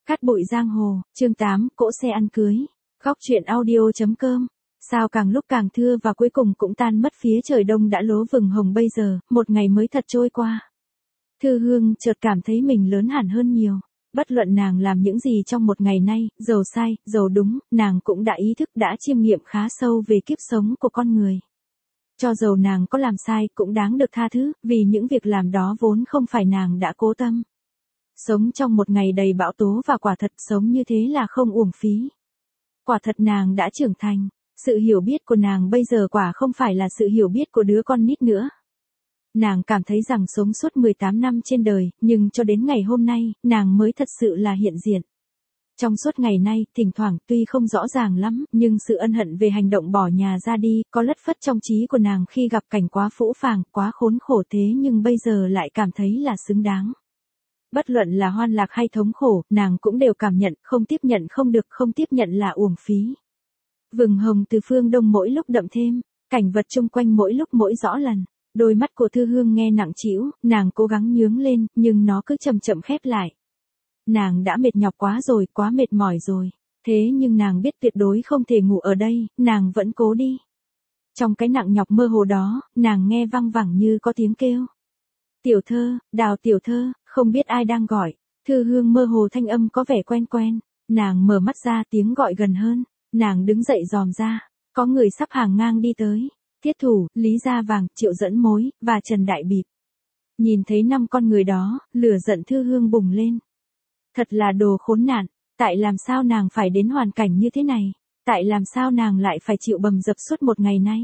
Cát bụi giang hồ, chương 8, cỗ xe ăn cưới. Góc truyện audio.com. Sao càng lúc càng thưa và cuối cùng cũng tan mất, phía trời đông đã lố vừng hồng bây giờ, một ngày mới thật trôi qua. Thư Hương chợt cảm thấy mình lớn hẳn hơn nhiều. Bất luận nàng làm những gì trong một ngày nay, dầu sai, dầu đúng, nàng cũng đã ý thức, đã chiêm nghiệm khá sâu về kiếp sống của con người. Cho dầu nàng có làm sai cũng đáng được tha thứ, vì những việc làm đó vốn không phải nàng đã cố tâm. Sống trong một ngày đầy bão tố và quả thật sống như thế là không uổng phí. Quả thật nàng đã trưởng thành, sự hiểu biết của nàng bây giờ quả không phải là sự hiểu biết của đứa con nít nữa. Nàng cảm thấy rằng sống suốt 18 năm trên đời, nhưng cho đến ngày hôm nay, nàng mới thật sự là hiện diện. Trong suốt ngày nay, thỉnh thoảng tuy không rõ ràng lắm, nhưng sự ân hận về hành động bỏ nhà ra đi, có lất phất trong trí của nàng khi gặp cảnh quá phũ phàng, quá khốn khổ thế nhưng bây giờ lại cảm thấy là xứng đáng. Bất luận là hoan lạc hay thống khổ, nàng cũng đều cảm nhận, không tiếp nhận không được, không tiếp nhận là uổng phí. Vừng hồng từ phương đông mỗi lúc đậm thêm, cảnh vật chung quanh mỗi lúc mỗi rõ lần. Đôi mắt của Thư Hương nghe nặng trĩu, nàng cố gắng nhướng lên, nhưng nó cứ chậm chậm khép lại. Nàng đã mệt nhọc quá rồi, quá mệt mỏi rồi. Thế nhưng nàng biết tuyệt đối không thể ngủ ở đây, nàng vẫn cố đi. Trong cái nặng nhọc mơ hồ đó, nàng nghe văng vẳng như có tiếng kêu. Tiểu thơ, Đào tiểu thơ, không biết ai đang gọi. Thư Hương mơ hồ thanh âm có vẻ quen quen. Nàng mở mắt ra, tiếng gọi gần hơn. Nàng đứng dậy dòm ra. Có người sắp hàng ngang đi tới. Thiết Thủ, Lý Gia Vàng, Triệu Dẫn Mối, và Trần Đại Bịp. Nhìn thấy 5 con người đó, lửa giận Thư Hương bùng lên. Thật là đồ khốn nạn, tại làm sao nàng phải đến hoàn cảnh như thế này, tại làm sao nàng lại phải chịu bầm dập suốt một ngày nay.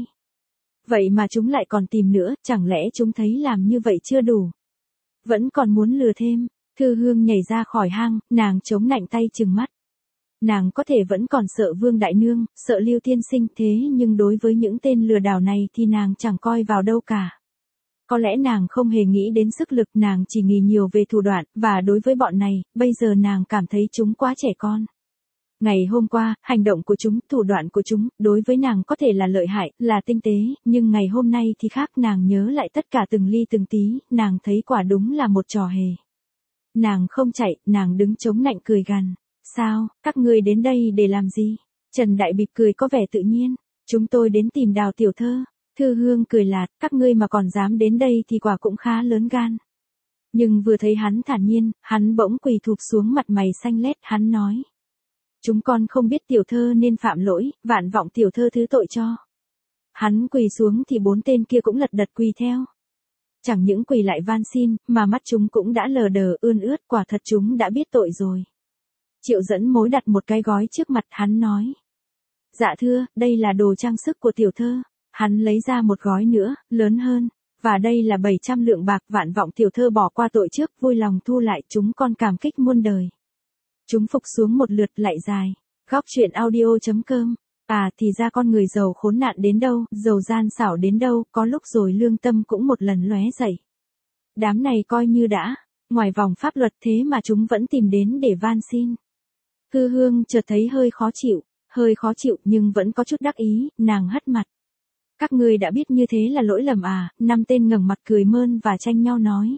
Vậy mà chúng lại còn tìm nữa, chẳng lẽ chúng thấy làm như vậy chưa đủ. Vẫn còn muốn lừa thêm. Thư Hương nhảy ra khỏi hang, nàng chống nạnh tay trừng mắt. Nàng có thể vẫn còn sợ Vương Đại Nương, sợ Lưu Tiên Sinh, thế nhưng đối với những tên lừa đảo này thì nàng chẳng coi vào đâu cả. Có lẽ nàng không hề nghĩ đến sức lực, nàng chỉ nghĩ nhiều về thủ đoạn, và đối với bọn này, bây giờ nàng cảm thấy chúng quá trẻ con. Ngày hôm qua, hành động của chúng, thủ đoạn của chúng, đối với nàng có thể là lợi hại, là tinh tế, nhưng ngày hôm nay thì khác, nàng nhớ lại tất cả từng ly từng tí, nàng thấy quả đúng là một trò hề. Nàng không chạy, nàng đứng chống nạnh cười gằn. Sao, các ngươi đến đây để làm gì? Trần Đại Bịp cười có vẻ tự nhiên. Chúng tôi đến tìm Đào tiểu thơ. Thư Hương cười lạt, các ngươi mà còn dám đến đây thì quả cũng khá lớn gan. Nhưng vừa thấy hắn thản nhiên, hắn bỗng quỳ thụp xuống, mặt mày xanh lét, hắn nói. Chúng con không biết tiểu thơ nên phạm lỗi, vạn vọng tiểu thơ thứ tội cho. Hắn quỳ xuống thì 4 tên kia cũng lật đật quỳ theo. Chẳng những quỳ lại van xin, mà mắt chúng cũng đã lờ đờ ươn ướt, quả thật chúng đã biết tội rồi. Triệu Dẫn Mối đặt một cái gói trước mặt, hắn nói. Dạ thưa, đây là đồ trang sức của tiểu thơ. Hắn lấy ra một gói nữa, lớn hơn. Và đây là 700 lượng bạc, vạn vọng tiểu thơ bỏ qua tội trước, vui lòng thu lại, chúng con cảm kích muôn đời. Chúng phục xuống một lượt lại dài. Góc truyện audio.com. À thì ra con người giàu khốn nạn đến đâu, giàu gian xảo đến đâu, có lúc rồi lương tâm cũng một lần lóe dậy. Đám này coi như đã, ngoài vòng pháp luật, thế mà chúng vẫn tìm đến để van xin. Thư Hương chợt thấy hơi khó chịu nhưng vẫn có chút đắc ý, nàng hất mặt. Các ngươi đã biết như thế là lỗi lầm à? 5 tên ngẩng mặt cười mơn và tranh nhau nói.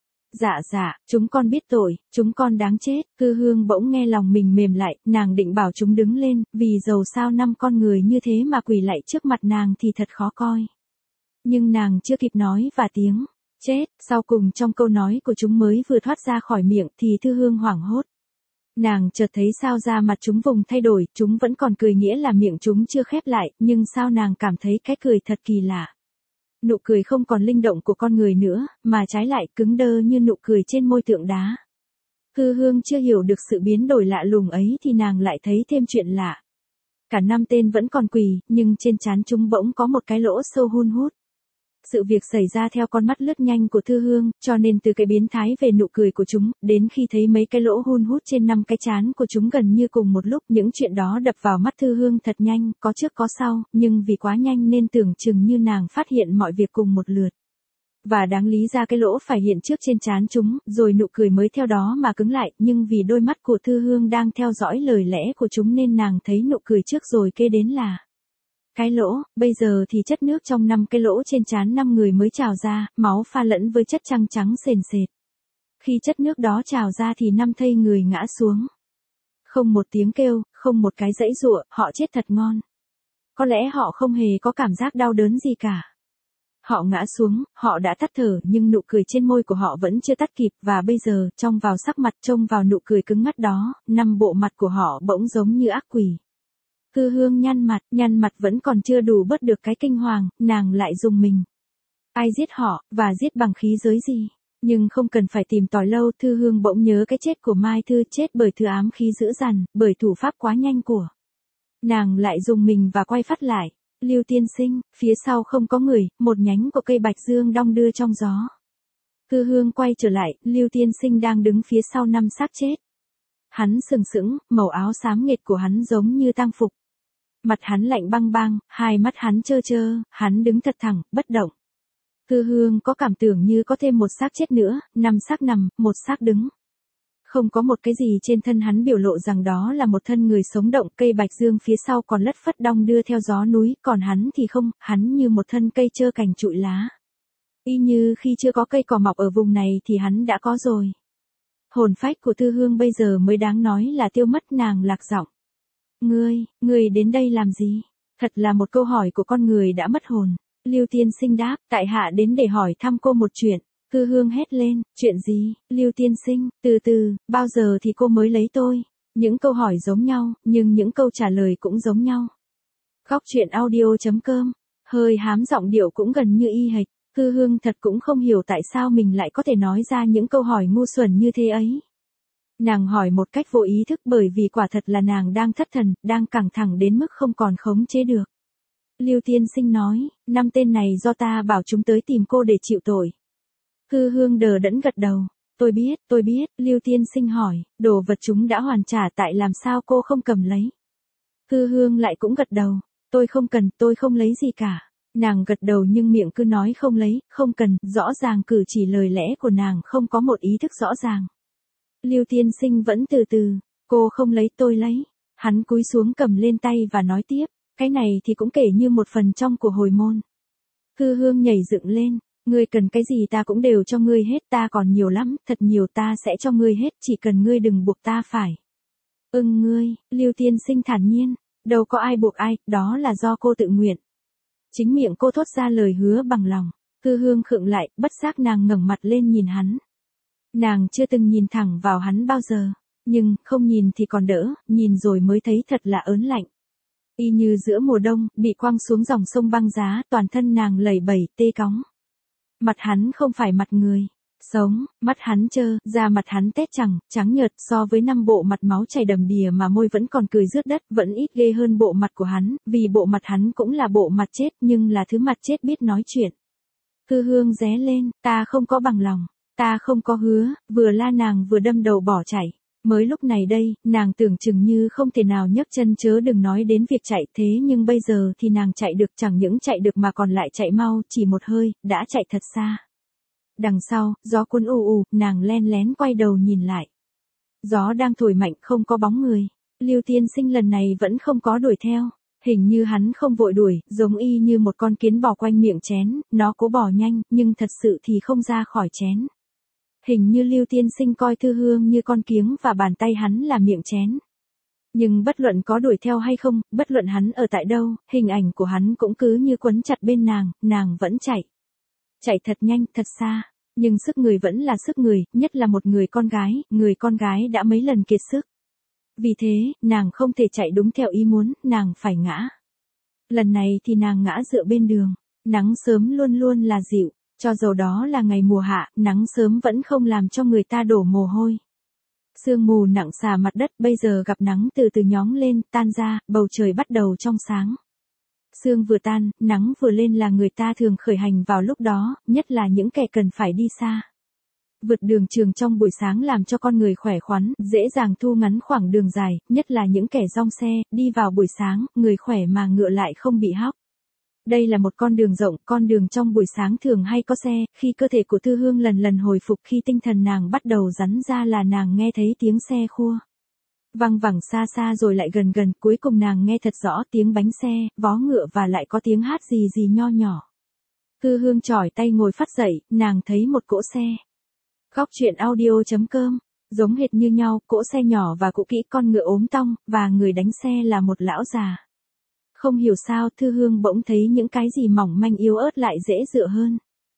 Dạ, chúng con biết tội, chúng con đáng chết. Thư Hương bỗng nghe lòng mình mềm lại, nàng định bảo chúng đứng lên, vì dầu sao 5 con người như thế mà quỳ lại trước mặt nàng thì thật khó coi. Nhưng nàng chưa kịp nói và tiếng chết sau cùng trong câu nói của chúng mới vừa thoát ra khỏi miệng thì Thư Hương hoảng hốt. Nàng chợt thấy sao da mặt chúng vùng thay đổi, chúng vẫn còn cười, nghĩa là miệng chúng chưa khép lại, nhưng sao nàng cảm thấy cái cười thật kỳ lạ. Nụ cười không còn linh động của con người nữa, mà trái lại cứng đơ như nụ cười trên môi tượng đá. Thư Hương chưa hiểu được sự biến đổi lạ lùng ấy thì nàng lại thấy thêm chuyện lạ. Cả 5 tên vẫn còn quỳ, nhưng trên trán chúng bỗng có một cái lỗ sâu hun hút. Sự việc xảy ra theo con mắt lướt nhanh của Thư Hương, cho nên từ cái biến thái về nụ cười của chúng, đến khi thấy mấy cái lỗ hun hút trên 5 cái trán của chúng gần như cùng một lúc, những chuyện đó đập vào mắt Thư Hương thật nhanh, có trước có sau, nhưng vì quá nhanh nên tưởng chừng như nàng phát hiện mọi việc cùng một lượt. Và đáng lý ra cái lỗ phải hiện trước trên trán chúng, rồi nụ cười mới theo đó mà cứng lại, nhưng vì đôi mắt của Thư Hương đang theo dõi lời lẽ của chúng nên nàng thấy nụ cười trước rồi kế đến là cái lỗ. Bây giờ thì chất nước trong 5 cái lỗ trên trán 5 người mới trào ra, máu pha lẫn với chất trắng trắng sền sệt. Khi chất nước đó trào ra thì 5 thây người ngã xuống. Không một tiếng kêu, không một cái giãy giụa, họ chết thật ngon. Có lẽ họ không hề có cảm giác đau đớn gì cả. Họ ngã xuống, họ đã tắt thở nhưng nụ cười trên môi của họ vẫn chưa tắt kịp và bây giờ, trong vào sắc mặt trông vào nụ cười cứng ngắt đó, 5 bộ mặt của họ bỗng giống như ác quỷ. Thư Hương nhăn mặt vẫn còn chưa đủ bớt được cái kinh hoàng, nàng lại rùng mình. Ai giết họ, và giết bằng khí giới gì? Nhưng không cần phải tìm tòi lâu, Thư Hương bỗng nhớ cái chết của Mai Thư, chết bởi thứ ám khí dữ dằn, bởi thủ pháp quá nhanh của. Nàng lại rùng mình và quay phát lại. Lưu tiên sinh, phía sau không có người, một nhánh của cây bạch dương đong đưa trong gió. Thư Hương quay trở lại, Lưu tiên sinh đang đứng phía sau 5 xác chết. Hắn sừng sững, màu áo xám nghệt của hắn giống như tang phục. Mặt hắn lạnh băng băng, hai mắt hắn trơ trơ, hắn đứng thật thẳng, bất động. Thư Hương có cảm tưởng như có thêm một xác chết nữa, 5 xác nằm, một xác đứng. Không có một cái gì trên thân hắn biểu lộ rằng đó là một thân người sống động, cây bạch dương phía sau còn lất phất đong đưa theo gió núi, còn hắn thì không, hắn như một thân cây trơ cành trụi lá. Y như khi chưa có cây cỏ mọc ở vùng này thì hắn đã có rồi. Hồn phách của Thư Hương bây giờ mới đáng nói là tiêu mất, nàng lạc giọng. Ngươi đến đây làm gì? Thật là một câu hỏi của con người đã mất hồn. Lưu tiên sinh đáp, tại hạ đến để hỏi thăm cô một chuyện. Thư Hương hét lên, chuyện gì? Lưu tiên sinh, từ từ, bao giờ thì cô mới lấy tôi? Những câu hỏi giống nhau, nhưng những câu trả lời cũng giống nhau. Góc truyện audio.com, hơi hám giọng điệu cũng gần như y hệt. Thư Hương thật cũng không hiểu tại sao mình lại có thể nói ra những câu hỏi ngu xuẩn như thế ấy. Nàng hỏi một cách vô ý thức bởi vì quả thật là nàng đang thất thần, đang căng thẳng đến mức không còn khống chế được. Lưu tiên sinh nói, 5 tên này do ta bảo chúng tới tìm cô để chịu tội. Thư Hương đờ đẫn gật đầu. Tôi biết, Lưu tiên sinh hỏi, đồ vật chúng đã hoàn trả tại làm sao cô không cầm lấy. Thư Hương lại cũng gật đầu. Tôi không lấy gì cả. Nàng gật đầu nhưng miệng cứ nói không cần, rõ ràng cử chỉ lời lẽ của nàng không có một ý thức rõ ràng. Lưu tiên sinh vẫn từ từ, cô không lấy tôi lấy. Hắn cúi xuống cầm lên tay và nói tiếp, cái này thì cũng kể như một phần trong của hồi môn. Thư Hương nhảy dựng lên, ngươi cần cái gì ta cũng đều cho ngươi hết, ta còn nhiều lắm, thật nhiều, ta sẽ cho ngươi hết, chỉ cần ngươi đừng buộc ta phải. Ngươi, Lưu tiên sinh thản nhiên, đâu có ai buộc ai, đó là do cô tự nguyện. Chính miệng cô thốt ra lời hứa bằng lòng. Thư Hương khựng lại, bất giác nàng ngẩng mặt lên nhìn hắn. Nàng chưa từng nhìn thẳng vào hắn bao giờ, nhưng không nhìn thì còn đỡ, nhìn rồi mới thấy thật là ớn lạnh. Y như giữa mùa đông, bị quăng xuống dòng sông băng giá, toàn thân nàng lẩy bẩy, tê cóng. Mặt hắn không phải mặt người sống, mắt hắn trơ, da mặt hắn tét trắng nhợt, so với 5 bộ mặt máu chảy đầm đìa mà môi vẫn còn cười rướt đất, vẫn ít ghê hơn bộ mặt của hắn, vì bộ mặt hắn cũng là bộ mặt chết nhưng là thứ mặt chết biết nói chuyện. Thư Hương ré lên, ta không có bằng lòng, ta không có hứa, vừa la nàng vừa đâm đầu bỏ chạy. Mới lúc này đây, nàng tưởng chừng như không thể nào nhấc chân chớ đừng nói đến việc chạy, thế nhưng bây giờ thì nàng chạy được, chẳng những chạy được mà còn lại chạy mau, chỉ một hơi, đã chạy thật xa. Đằng sau, gió cuốn ù, nàng len lén quay đầu nhìn lại. Gió đang thổi mạnh, không có bóng người. Lưu tiên sinh lần này vẫn không có đuổi theo. Hình như hắn không vội đuổi, giống y như một con kiến bò quanh miệng chén, nó cố bò nhanh, nhưng thật sự thì không ra khỏi chén. Hình như Lưu tiên sinh coi Thư Hương như con kiếng và bàn tay hắn là miệng chén. Nhưng bất luận có đuổi theo hay không, bất luận hắn ở tại đâu, hình ảnh của hắn cũng cứ như quấn chặt bên nàng vẫn chạy. Chạy thật nhanh, thật xa, nhưng sức người vẫn là sức người, nhất là một người con gái đã mấy lần kiệt sức. Vì thế, nàng không thể chạy đúng theo ý muốn, nàng phải ngã. Lần này thì nàng ngã dựa bên đường, nắng sớm luôn luôn là dịu, cho dầu đó là ngày mùa hạ, nắng sớm vẫn không làm cho người ta đổ mồ hôi. Sương mù nặng xà mặt đất, bây giờ gặp nắng từ từ nhóng lên, tan ra, bầu trời bắt đầu trong sáng. Sương vừa tan, nắng vừa lên là người ta thường khởi hành vào lúc đó, nhất là những kẻ cần phải đi xa. Vượt đường trường trong buổi sáng làm cho con người khỏe khoắn, dễ dàng thu ngắn khoảng đường dài, nhất là những kẻ rong xe, đi vào buổi sáng, người khỏe mà ngựa lại không bị hóc. Đây là một con đường rộng, con đường trong buổi sáng thường hay có xe, khi cơ thể của Thư Hương lần lần hồi phục, khi tinh thần nàng bắt đầu rắn ra là nàng nghe thấy tiếng xe khua. Văng vẳng xa xa rồi lại gần gần, cuối cùng nàng nghe thật rõ tiếng bánh xe, vó ngựa và lại có tiếng hát gì gì nho nhỏ. Thư Hương chỏi tay ngồi phắt dậy, nàng thấy một cỗ xe. Góc truyện audio.com Giống hệt như nhau, cỗ xe nhỏ và cũ kỹ, con ngựa ốm tong, và người đánh xe là một lão già. Không hiểu sao Thư Hương bỗng thấy những cái gì mỏng manh yếu ớt lại dễ dựa hơn.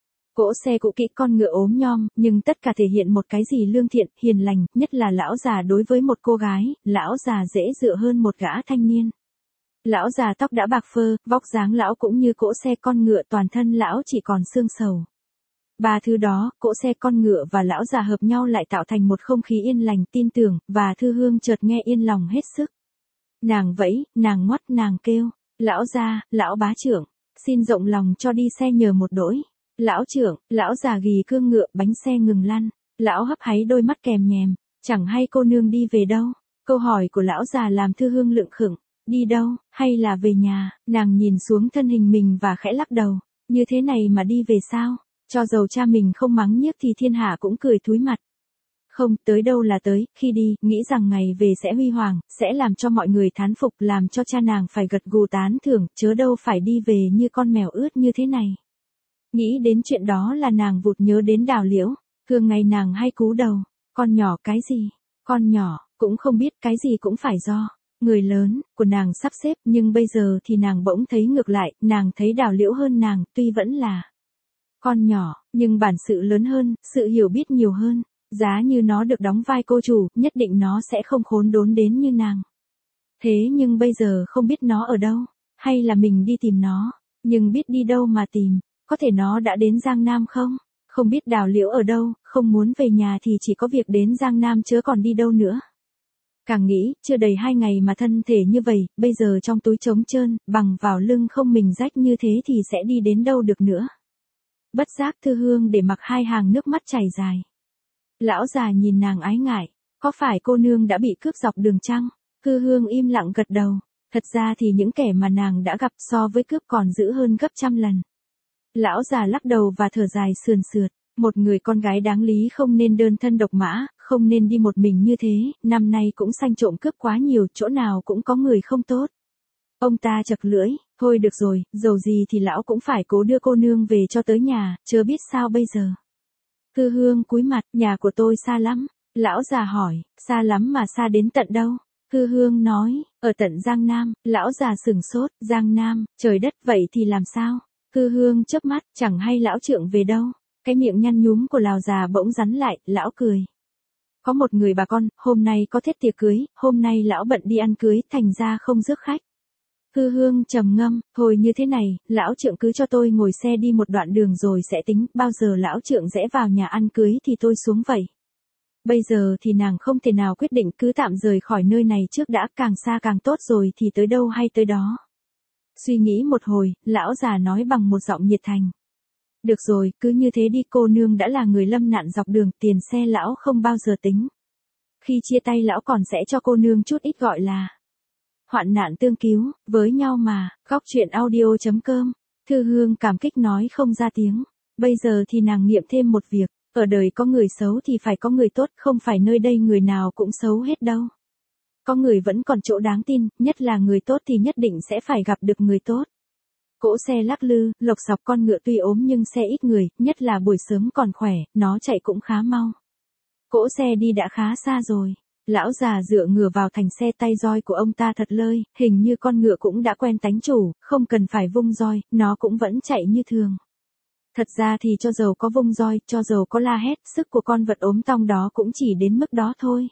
Cỗ xe cũ kỹ, con ngựa ốm nhom, nhưng tất cả thể hiện một cái gì lương thiện, hiền lành, nhất là lão già đối với một cô gái, lão già dễ dựa hơn một gã thanh niên. Lão già tóc đã bạc phơ, vóc dáng lão cũng như cỗ xe con ngựa, toàn thân lão chỉ còn xương sầu. Ba thứ đó, cỗ xe con ngựa và lão già hợp nhau lại tạo thành một không khí yên lành, tin tưởng, và Thư Hương chợt nghe yên lòng hết sức. Nàng vẫy, nàng ngoắt, nàng kêu, lão gia, lão bá trưởng, xin rộng lòng cho đi xe nhờ một đỗi. Lão trưởng, lão già gì cương ngựa, bánh xe ngừng lăn, lão hấp háy đôi mắt kèm nhèm, chẳng hay cô nương đi về đâu. Câu hỏi của lão già làm Thư Hương lựng khựng, đi đâu, hay là về nhà, nàng nhìn xuống thân hình mình và khẽ lắc đầu, như thế này mà đi về sao, cho dầu cha mình không mắng nhiếc thì thiên hạ cũng cười thúi mặt. Không, tới đâu là tới, khi đi, nghĩ rằng ngày về sẽ huy hoàng, sẽ làm cho mọi người thán phục, làm cho cha nàng phải gật gù tán thưởng, chớ đâu phải đi về như con mèo ướt như thế này. Nghĩ đến chuyện đó là nàng vụt nhớ đến Đào Liễu, thường ngày nàng hay cú đầu, con nhỏ cái gì, con nhỏ, cũng không biết cái gì cũng phải do người lớn của nàng sắp xếp, nhưng bây giờ thì nàng bỗng thấy ngược lại, nàng thấy Đào Liễu hơn nàng, tuy vẫn là con nhỏ, nhưng bản sự lớn hơn, sự hiểu biết nhiều hơn, giá như nó được đóng vai cô chủ, nhất định nó sẽ không khốn đốn đến như nàng. Thế nhưng bây giờ không biết nó ở đâu, hay là mình đi tìm nó, nhưng biết đi đâu mà tìm. Có thể nó đã đến Giang Nam không? Không biết Đào Liễu ở đâu, không muốn về nhà thì chỉ có việc đến Giang Nam chớ còn đi đâu nữa. Càng nghĩ, chưa đầy 2 ngày mà thân thể như vậy, bây giờ trong túi trống trơn, bằng vào lưng không mình rách như thế thì sẽ đi đến đâu được nữa. Bất giác Thư Hương để mặc 2 hàng nước mắt chảy dài. Lão già nhìn nàng ái ngại, có phải cô nương đã bị cướp dọc đường chăng? Thư Hương im lặng gật đầu, thật ra thì những kẻ mà nàng đã gặp so với cướp còn dữ hơn gấp trăm lần. Lão già lắc đầu và thở dài sườn sượt, một người con gái đáng lý không nên đơn thân độc mã, không nên đi một mình như thế, năm nay cũng sanh trộm cướp quá nhiều, chỗ nào cũng có người không tốt. Ông ta chật lưỡi, thôi được rồi, dầu gì thì lão cũng phải cố đưa cô nương về cho tới nhà, chớ biết sao bây giờ. Thư Hương cúi mặt, nhà của tôi xa lắm. Lão già hỏi, xa lắm mà xa đến tận đâu? Thư Hương nói, ở tận Giang Nam. Lão già sửng sốt, Giang Nam, trời đất, vậy thì làm sao? Thư Hương chớp mắt, chẳng hay lão trượng về đâu. Cái miệng nhăn nhúm của lão già bỗng rắn lại, lão cười. Có một người bà con, hôm nay có thiết tiệc cưới, hôm nay lão bận đi ăn cưới, thành ra không rước khách. Thư Hương trầm ngâm, thôi như thế này, lão trượng cứ cho tôi ngồi xe đi một đoạn đường rồi sẽ tính, bao giờ lão trượng rẽ vào nhà ăn cưới thì tôi xuống vậy. Bây giờ thì nàng không thể nào quyết định, cứ tạm rời khỏi nơi này trước đã, càng xa càng tốt rồi thì tới đâu hay tới đó. Suy nghĩ một hồi, lão già nói bằng một giọng nhiệt thành. Được rồi, cứ như thế đi, cô nương đã là người lâm nạn dọc đường, tiền xe lão không bao giờ tính. Khi chia tay lão còn sẽ cho cô nương chút ít gọi là hoạn nạn tương cứu, với nhau mà. Góc truyện audio.com. Thư Hương cảm kích nói không ra tiếng. Bây giờ thì nàng nghiệm thêm một việc, ở đời có người xấu thì phải có người tốt, không phải nơi đây người nào cũng xấu hết đâu. Có người vẫn còn chỗ đáng tin, nhất là người tốt thì nhất định sẽ phải gặp được người tốt. Cỗ xe lắc lư, lộc sọc, con ngựa tuy ốm nhưng xe ít người, nhất là buổi sớm còn khỏe, nó chạy cũng khá mau. Cỗ xe đi đã khá xa rồi. Lão già dựa ngửa vào thành xe, tay roi của ông ta thật lơi, hình như con ngựa cũng đã quen tánh chủ, không cần phải vung roi, nó cũng vẫn chạy như thường. Thật ra thì cho dầu có vung roi, cho dầu có la hét, sức của con vật ốm tong đó cũng chỉ đến mức đó thôi.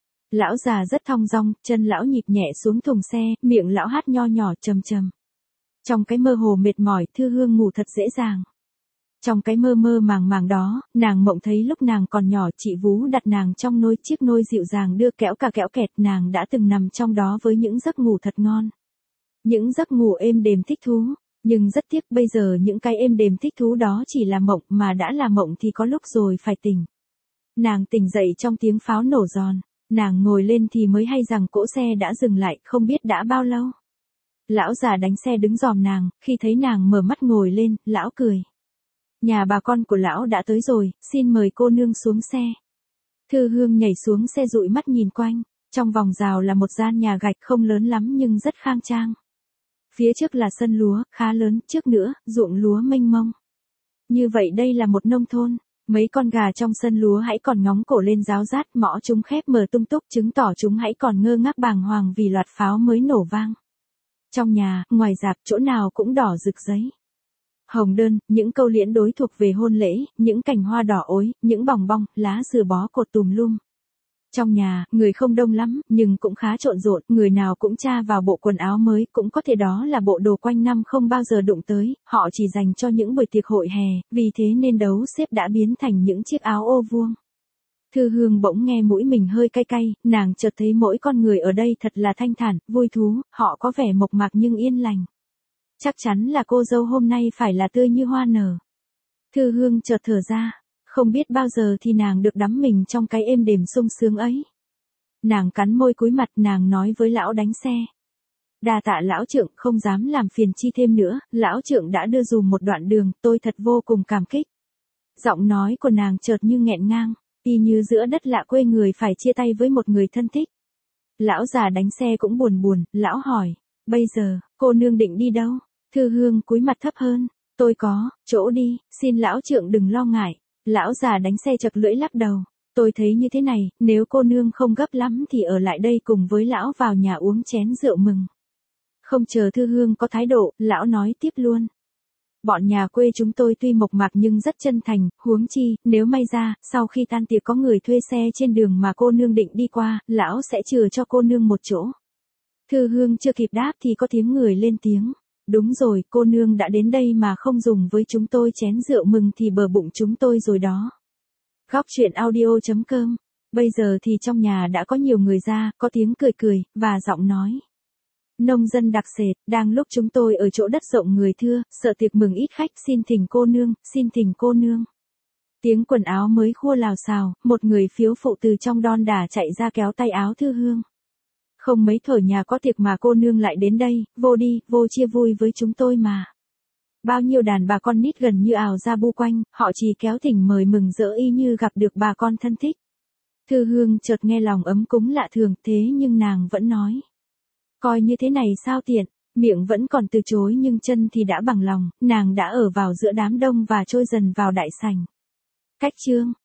Lão già rất thong dong, chân lão nhịp nhẹ xuống thùng xe, miệng lão hát nho nhỏ trầm trầm. Trong cái mơ hồ mệt mỏi, Thư Hương ngủ thật dễ dàng. Trong cái mơ mơ màng màng đó, nàng mộng thấy lúc nàng còn nhỏ, chị Vú đặt nàng trong chiếc nôi dịu dàng đưa kẽo cả kẽo kẹt, nàng đã từng nằm trong đó với những giấc ngủ thật ngon. Những giấc ngủ êm đềm thích thú, nhưng rất tiếc bây giờ những cái êm đềm thích thú đó chỉ là mộng, mà đã là mộng thì có lúc rồi phải tỉnh. Nàng tỉnh dậy trong tiếng pháo nổ giòn, nàng ngồi lên thì mới hay rằng cỗ xe đã dừng lại, không biết đã bao lâu. Lão già đánh xe đứng dòm nàng, khi thấy nàng mở mắt ngồi lên, lão cười. Nhà bà con của lão đã tới rồi, xin mời cô nương xuống xe. Thư Hương nhảy xuống xe dụi mắt nhìn quanh, trong vòng rào là một gian nhà gạch không lớn lắm nhưng rất khang trang. Phía trước là sân lúa, khá lớn, trước nữa, ruộng lúa mênh mông. Như vậy đây là một nông thôn, Mấy con gà trong sân lúa hãy còn ngóng cổ lên ráo rát, mõ chúng khép mở tung túc, chứng tỏ chúng hãy còn ngơ ngác bàng hoàng vì loạt pháo mới nổ vang. Trong nhà, ngoài rạp, chỗ nào cũng đỏ rực giấy. Hồng đơn, những câu liễn đối thuộc về hôn lễ, những cành hoa đỏ ối, những bòng bong, lá dừa bó cột tùm lum. Trong nhà, người không đông lắm, nhưng cũng khá trộn rộn, người nào cũng tra vào bộ quần áo mới, cũng có thể đó là bộ đồ quanh năm không bao giờ đụng tới, họ chỉ dành cho những buổi tiệc hội hè, vì thế nên đấu xếp đã biến thành những chiếc áo ô vuông. Thư Hương bỗng nghe mũi mình hơi cay cay, nàng chợt thấy mỗi con người ở đây thật là thanh thản, vui thú, họ có vẻ mộc mạc nhưng yên lành. Chắc chắn là cô dâu hôm nay phải là tươi như hoa nở. Thư Hương chợt thở ra, không biết bao giờ thì nàng được đắm mình trong cái êm đềm sung sướng ấy. Nàng cắn môi cúi mặt, nàng nói với lão đánh xe. Đa tạ lão trượng, không dám làm phiền chi thêm nữa, lão trượng đã đưa dùm một đoạn đường, tôi thật vô cùng cảm kích. Giọng nói của nàng chợt như nghẹn ngang, y như giữa đất lạ quê người phải chia tay với một người thân thích. Lão già đánh xe cũng buồn buồn, lão hỏi, bây giờ, cô nương định đi đâu? Thư Hương cúi mặt thấp hơn, tôi có chỗ đi, xin lão trượng đừng lo ngại. Lão già đánh xe chật lưỡi lắc đầu, tôi thấy như thế này, nếu cô nương không gấp lắm thì ở lại đây cùng với lão vào nhà uống chén rượu mừng. Không chờ Thư Hương có thái độ, lão nói tiếp luôn. Bọn nhà quê chúng tôi tuy mộc mạc nhưng rất chân thành, huống chi, nếu may ra, sau khi tan tiệc có người thuê xe trên đường mà cô nương định đi qua, lão sẽ chừa cho cô nương một chỗ. Thư Hương chưa kịp đáp thì có tiếng người lên tiếng. Đúng rồi, cô nương đã đến đây mà không dùng với chúng tôi chén rượu mừng thì bờ bụng chúng tôi rồi đó. Góc truyện audio.com. Bây giờ thì trong nhà đã có nhiều người ra, có tiếng cười cười, và giọng nói. Nông dân đặc sệt, đang lúc chúng tôi ở chỗ đất rộng người thưa, sợ tiệc mừng ít khách, xin thỉnh cô nương, xin thỉnh cô nương. Tiếng quần áo mới khua lào xào, một người phiếu phụ từ trong đon đả chạy ra kéo tay áo Thư Hương. Không mấy thổi nhà có tiệc mà cô nương lại đến đây, vô đi, vô chia vui với chúng tôi mà. Bao nhiêu đàn bà con nít gần như ào ra bu quanh, họ chỉ kéo thỉnh mời mừng rỡ y như gặp được bà con thân thích. Thư Hương chợt nghe lòng ấm cúng lạ thường, thế nhưng nàng vẫn nói. Coi như thế này sao tiện, miệng vẫn còn từ chối nhưng chân thì đã bằng lòng, nàng đã ở vào giữa đám đông và trôi dần vào đại sảnh. Cách chương